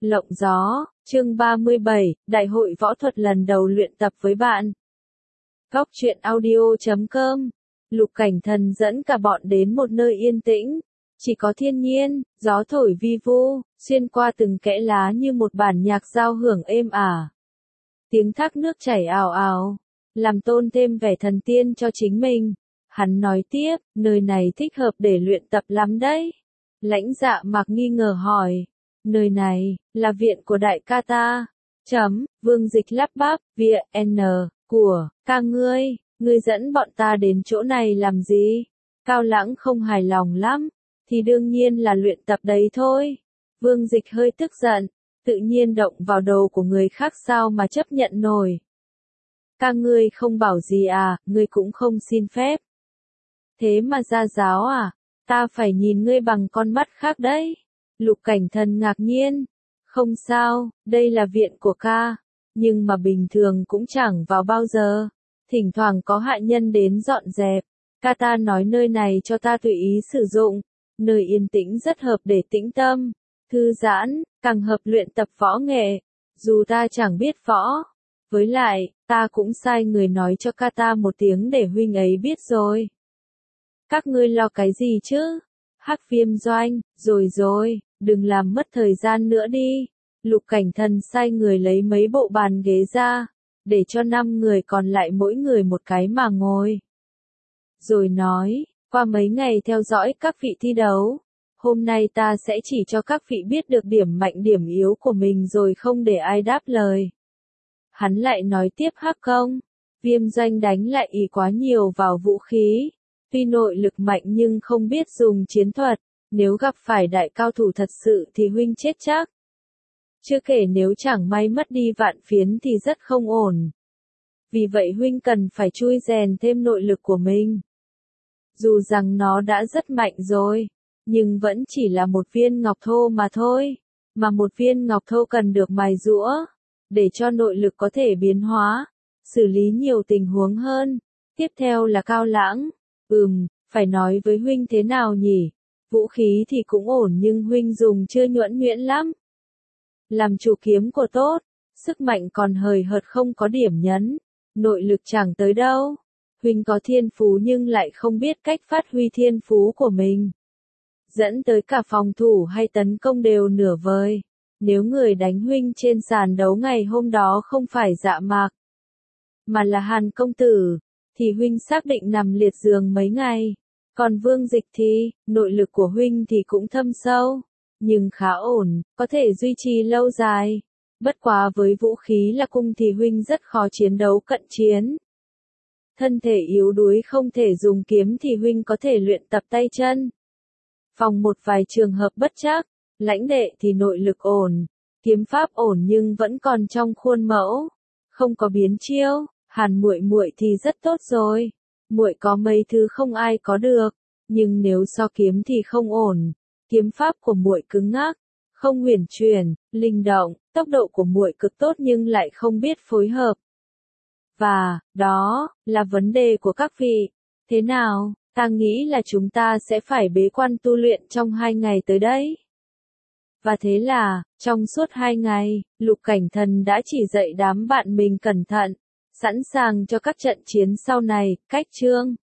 Lộng gió, chương 37, Đại hội võ thuật lần đầu luyện tập với bạn. Góc truyện audio.com. Lục Cảnh Thần dẫn cả bọn đến một nơi yên tĩnh, chỉ có thiên nhiên, gió thổi vi vu, xuyên qua từng kẽ lá như một bản nhạc giao hưởng êm ả. Tiếng thác nước chảy ào ào, làm tôn thêm vẻ thần tiên cho chính mình. Hắn nói tiếp, nơi này thích hợp để luyện tập lắm đấy. Lãnh Dạ Mạc nghi ngờ hỏi, nơi này, là viện của đại ca ta. Vương Dịch lắp bắp, viện của ca ngươi dẫn bọn ta đến chỗ này làm gì? Cao Lãng không hài lòng lắm, thì đương nhiên là luyện tập đấy thôi. Vương Dịch hơi tức giận, tự nhiên động vào đầu của người khác sao mà chấp nhận nổi. Ca ngươi không bảo gì à, ngươi cũng không xin phép. Thế mà ra giáo à, ta phải nhìn ngươi bằng con mắt khác đấy. Lục Cảnh Thần ngạc nhiên. Không sao, đây là viện của ca. Nhưng mà bình thường cũng chẳng vào bao giờ. Thỉnh thoảng có hạ nhân đến dọn dẹp. Ca ta nói nơi này cho ta tùy ý sử dụng. Nơi yên tĩnh rất hợp để tĩnh tâm, thư giãn, càng hợp luyện tập võ nghệ. Dù ta chẳng biết võ. Với lại, ta cũng sai người nói cho ca ta một tiếng để huynh ấy biết rồi. Các ngươi lo cái gì chứ? Hắc Viêm Doanh, rồi, đừng làm mất thời gian nữa đi. Lục Cảnh Thần sai người lấy mấy bộ bàn ghế ra, để cho 5 người còn lại mỗi người một cái mà ngồi. Rồi nói, qua mấy ngày theo dõi các vị thi đấu, hôm nay ta sẽ chỉ cho các vị biết được điểm mạnh điểm yếu của mình rồi không để ai đáp lời. Hắn lại nói tiếp Hắc Công, Viêm Doanh đánh lại ý quá nhiều vào vũ khí. Tuy nội lực mạnh nhưng không biết dùng chiến thuật, nếu gặp phải đại cao thủ thật sự thì huynh chết chắc. Chưa kể nếu chẳng may mất đi vạn phiến thì rất không ổn. Vì vậy huynh cần phải chui rèn thêm nội lực của mình. Dù rằng nó đã rất mạnh rồi, nhưng vẫn chỉ là một viên ngọc thô mà thôi. Mà một viên ngọc thô cần được mài giũa, để cho nội lực có thể biến hóa, xử lý nhiều tình huống hơn. Tiếp theo là Cao Lãng. Phải nói với huynh thế nào nhỉ? Vũ khí thì cũng ổn nhưng huynh dùng chưa nhuần nhuyễn lắm. Làm chủ kiếm của tốt, sức mạnh còn hời hợt không có điểm nhấn, nội lực chẳng tới đâu. Huynh có thiên phú nhưng lại không biết cách phát huy thiên phú của mình. Dẫn tới cả phòng thủ hay tấn công đều nửa vời. Nếu người đánh huynh trên sàn đấu ngày hôm đó không phải Dạ Mạc, mà là Hàn công tử, thì huynh xác định nằm liệt giường mấy ngày. Còn Vương Dịch thì, nội lực của huynh thì cũng thâm sâu, nhưng khá ổn, có thể duy trì lâu dài. Bất quá với vũ khí là cung thì huynh rất khó chiến đấu cận chiến. Thân thể yếu đuối không thể dùng kiếm thì huynh có thể luyện tập tay chân. Phòng một vài trường hợp bất trắc, Lãnh đệ thì nội lực ổn, kiếm pháp ổn nhưng vẫn còn trong khuôn mẫu, không có biến chiêu. Hàn muội muội thì rất tốt rồi. Muội có mấy thứ không ai có được, nhưng nếu so kiếm thì không ổn. Kiếm pháp của muội cứng ngắc, không huyền chuyển, linh động, tốc độ của muội cực tốt nhưng lại không biết phối hợp. Và, đó, là vấn đề của các vị. Thế nào, ta nghĩ là chúng ta sẽ phải bế quan tu luyện trong 2 ngày tới đấy. Và thế là, trong suốt 2 ngày, Lục Cảnh Thần đã chỉ dạy đám bạn mình cẩn thận, sẵn sàng cho các trận chiến sau này. Cách chương